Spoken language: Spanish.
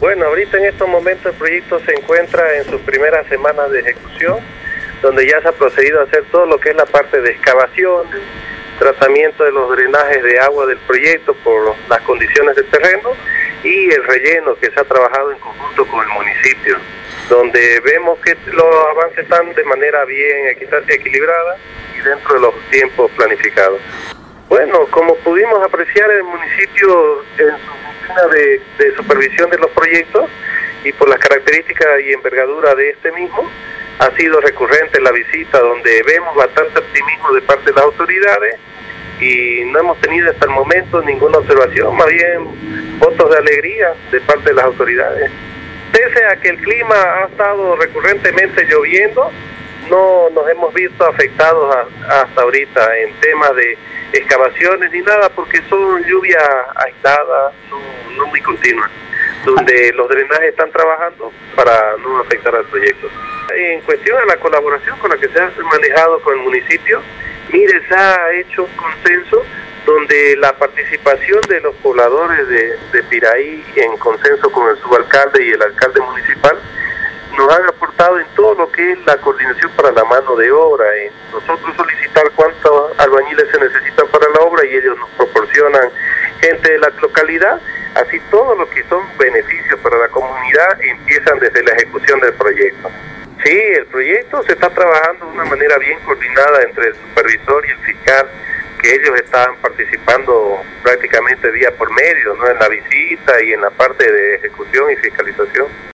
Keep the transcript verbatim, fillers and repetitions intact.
Bueno, ahorita en estos momentos el proyecto se encuentra en sus primeras semanas de ejecución, donde ya se ha procedido a hacer todo lo que es la parte de excavación, tratamiento de los drenajes de agua del proyecto por las condiciones del terreno y el relleno que se ha trabajado en conjunto con el municipio, donde vemos que los avances están de manera bien equilibrada y dentro de los tiempos planificados. Bueno, como pudimos apreciar, el municipio en su oficina de, de supervisión de los proyectos y por las características y envergadura de este mismo, ha sido recurrente la visita, donde vemos bastante optimismo de parte de las autoridades y no hemos tenido hasta el momento ninguna observación, más bien votos de alegría de parte de las autoridades. Pese a que el clima ha estado recurrentemente lloviendo, no nos hemos visto afectados a, hasta ahorita en temas de excavaciones ni nada, porque son lluvias aisladas, no, no muy continuas, donde los drenajes están trabajando para no afectar al proyecto. En cuestión a la colaboración con la que se ha manejado con el municipio, mire, se ha hecho un consenso donde la participación de los pobladores de, de Piraí en consenso con el subalcalde y el alcalde municipal nos han aportado en todo lo que es la coordinación para la mano de obra, en nosotros solicitar cuántos albañiles se necesitan para la obra y ellos nos proporcionan gente de la localidad, así todo lo que son beneficios para la comunidad empiezan desde la ejecución del proyecto. Sí, el proyecto se está trabajando de una manera bien coordinada entre el supervisor y el fiscal, que ellos están participando prácticamente día por medio, ¿no?, en la visita y en la parte de ejecución y fiscalización.